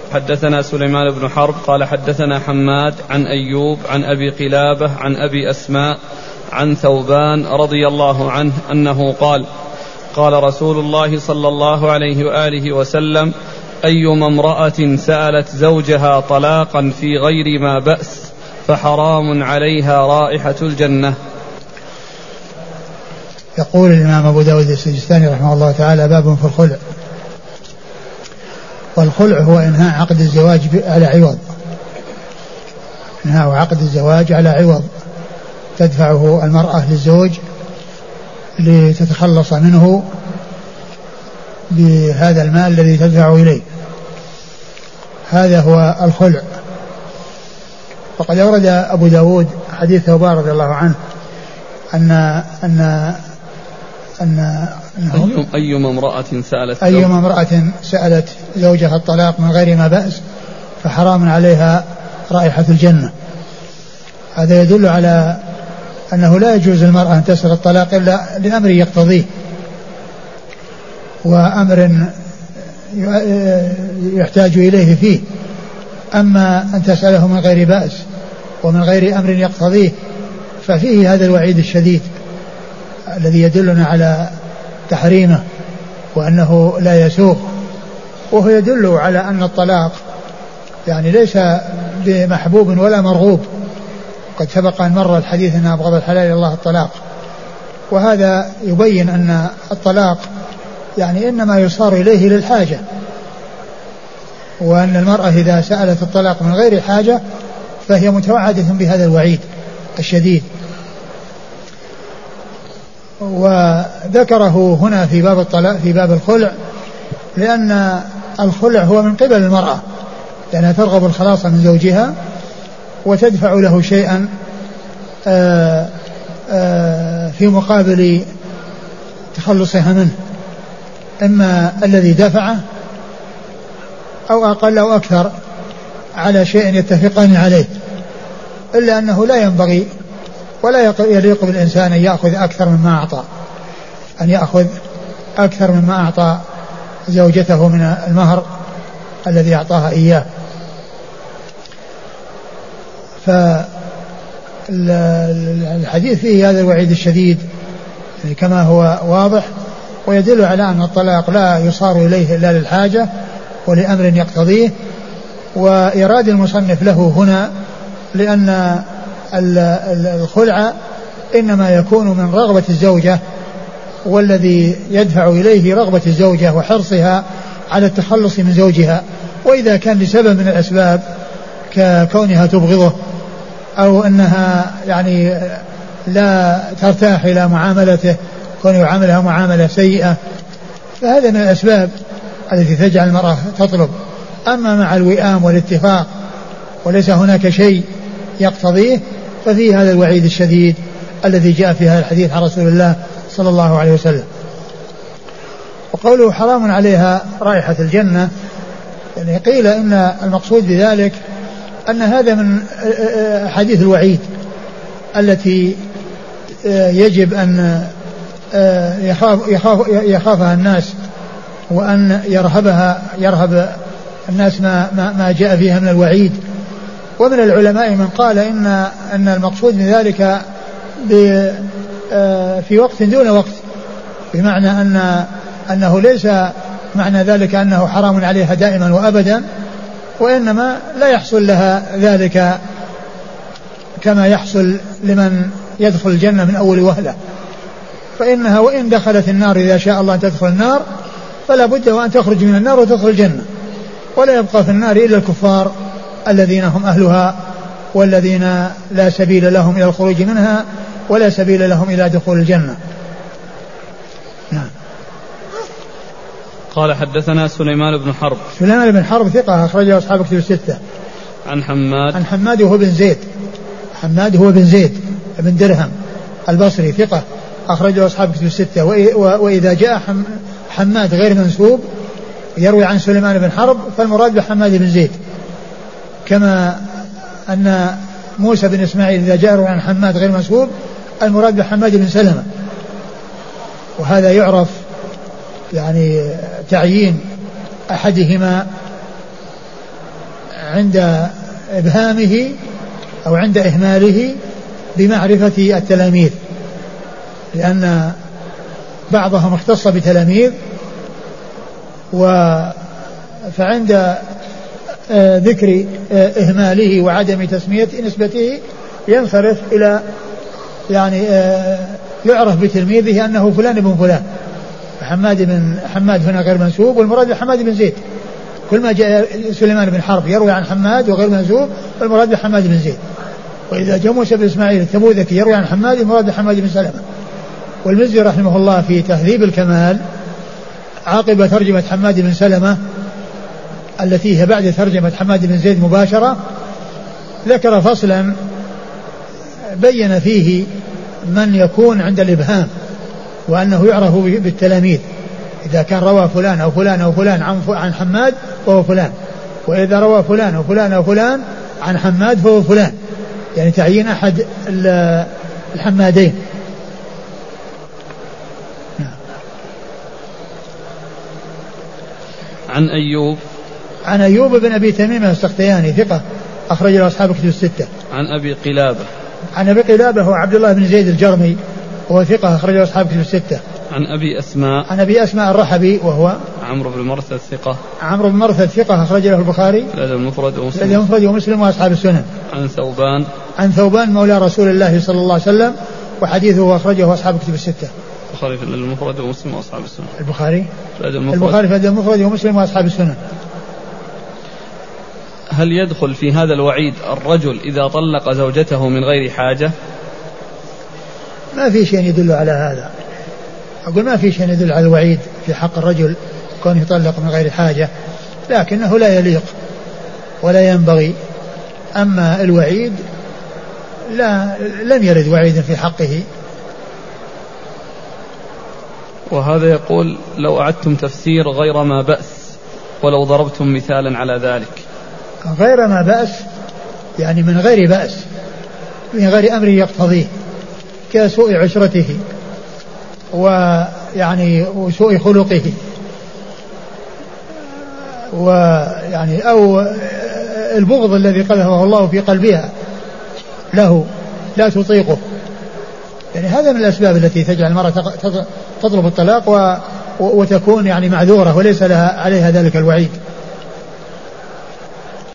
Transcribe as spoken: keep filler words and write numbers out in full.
حدثنا سليمان بن حرب قال حدثنا حماد عن أيوب عن أبي قلابة عن أبي أسماء عن ثوبان رضي الله عنه أنه قال قال رسول الله صلى الله عليه وآله وسلم أيما امرأة سألت زوجها طلاقا في غير ما بأس فحرام عليها رائحة الجنة. يقول الإمام أبو داود السجستاني رحمه الله تعالى باب في الخلع. والخلع هو إنهاء عقد الزواج على عوض، إنهاء عقد الزواج على عوض تدفعه المرأة للزوج لتتخلص منه بهذا المال الذي تدفعه إليه، هذا هو الخلع. وقد أورد أبو داود حديث ثوبان رضي الله عنه أن أن أن أيما امرأة سألت أيما امرأة سألت زوجها الطلاق من غير ما بأس فحرام عليها رائحة الجنة. هذا يدل على أنه لا يجوز للمرأة أن تسأل الطلاق إلا لأمر يقتضيه، وأمر يحتاج إليه فيه. أما أن تسأله من غير بأس ومن غير أمر يقتضيه ففيه هذا الوعيد الشديد الذي يدلنا على تحريمه وأنه لا يسوغ. وهو يدل على أن الطلاق يعني ليس بمحبوب ولا مرغوب، قد سبق أن مر الحديث أن أبغض الحلال إلى الله الطلاق، وهذا يبين أن الطلاق يعني إنما يصار إليه للحاجة، وأن المرأة إذا سألت الطلاق من غير حاجة فهي متوعدة بهذا الوعيد الشديد. وذكره هنا في باب الطلاق في باب الخلع لأن الخلع هو من قبل المرأة، لأنها ترغب الخلاص من زوجها وتدفع له شيئا آآ آآ في مقابل تخلصها منه، إما الذي دفعه أو أقل أو أكثر على شيء يتفقان عليه، إلا أنه لا ينبغي ولا يليق بالإنسان أن يأخذ أكثر مما أعطى، أن يأخذ أكثر مما أعطى زوجته من المهر الذي أعطاها إياه. فالحديث فيه هذا الوعيد الشديد كما هو واضح، ويدل على أن الطلاق لا يصار إليه إلا للحاجة ولأمر يقتضيه. وإراد المصنف له هنا لأن الخلع إنما يكون من رغبة الزوجة، والذي يدفع إليه رغبة الزوجة وحرصها على التخلص من زوجها. وإذا كان لسبب من الأسباب ككونها تبغضه أو أنها يعني لا ترتاح إلى معاملته، كونه يعاملها معاملة سيئة، فهذا من الأسباب التي تجعل المرأة تطلب. أما مع الوئام والاتفاق وليس هناك شيء يقتضيه ففيه هذا الوعيد الشديد الذي جاء في هذا الحديث عن رسول الله صلى الله عليه وسلم. وقوله حرام عليها رائحة الجنة، يعني قيل إن المقصود بذلك أن هذا من حديث الوعيد التي يجب أن يخاف يخاف يخافها الناس، وأن يرهبها يرهب الناس ما ما ما جاء فيها من الوعيد. ومن العلماء من قال إن أن المقصود من ذلك في وقت دون وقت، بمعنى أن أنه ليس معنى ذلك أنه حرام عليها دائما وأبدا، وإنما لا يحصل لها ذلك كما يحصل لمن يدخل الجنة من أول وهلة. فإنها وإن دخلت النار إذا شاء الله أن تدخل النار فلا بد وأن تخرج من النار وتدخل الجنة، ولا يبقى في النار إلا الكفار الذين هم أهلها والذين لا سبيل لهم إلى الخروج منها ولا سبيل لهم إلى دخول الجنة. نعم. قال حدثنا سليمان بن حرب. سليمان بن حرب ثقة أخرجه أصحاب كتب الستة. عن حماد. عن حماد هو بن زيد. حماد هو بن زيد بن درهم البصري ثقة أخرجه أصحاب كتب الستة. وإذا جاء حماد غير منسوب يروي عن سليمان بن حرب فالمراد بحماد بن زيد، كما أن موسى بن إسماعيل إذا جاء يروي عن حماد غير منسوب المراد بحماد بن سلمة. وهذا يعرف يعني تعيين أحدهما عند إبهامه أو عند إهماله بمعرفة التلاميذ، لأن بعضهم اختص بتلاميذ، فعند ذكر إهماله وعدم تسمية نسبته ينصرف إلى يعني يعرف بتلميذه أنه فلان ابن فلان. حماد بن حماد هنا غير منسوب، والمراد بحماد بن زيد. كل ما جاء سليمان بن حرب يروي عن حماد وغير منسوب، والمراد بحماد بن زيد. وإذا جاء موسى بن إسماعيل التبوذكي يروي عن حماد، المراد بحماد بن سلمة. والمزي رحمه الله في تهذيب الكمال عقب ترجمة حماد بن سلمة التي هي بعد ترجمة حماد بن زيد مباشرة ذكر فصلا بين فيه من يكون عند الإبهام وأنه يعرف بالتلاميذ، إذا كان روى فلان أو فلان أو فلان عن حماد فهو فلان، وإذا روى فلان أو فلان أو فلان عن حماد فهو فلان، يعني تعيين أحد الحمادين. عن أيوب عن أيوب بن أبي تميمة السختياني ثقة أخرج له أصحاب كتب الستة. عن أبي قلابة عن أبي قلابة هو عبد الله بن زيد الجرمي وهو ثقة أخرج له أصحاب كتب الستة. عن أبي أسماء عن أبي أسماء الرحبي وهو عمرو بن مرثد ثقة عمرو بن مرثد ثقة أخرج له البخاري الأدب المفرد ومسلم الأدب المفرد ومسلم وأصحاب السنن. عن ثوبان عن ثوبان مولى رسول الله صلى الله عليه وسلم وحديثه أخرجه أصحاب كتب الستة. البخاري في الأدب المفرد ومسلم وأصحاب السنن. البخاري في الأدب المفرد البخاري في الأدب المفرد ومسلم وأصحاب السنن. هل يدخل في هذا الوعيد الرجل إذا طلق زوجته من غير حاجة؟ ما في شيء يدل على هذا. أقول ما في شيء يدل على الوعيد في حق الرجل كونه يطلق من غير حاجة، لكنه لا يليق ولا ينبغي. أما الوعيد لا لم يرد وعيد في حقه. وهذا يقول لو أعدتم تفسير غير ما بأس ولو ضربتم مثالا على ذلك. غير ما بأس يعني من غير بأس، من غير أمر يقتضيه كسوء عشرته ويعني وسوء خلقه ويعني أو البغض الذي قذفه الله في قلبها له لا تطيقه، يعني هذا من الأسباب التي تجعل المرأة تطلب الطلاق وتكون يعني معذورة وليس لها عليها ذلك الوعيد.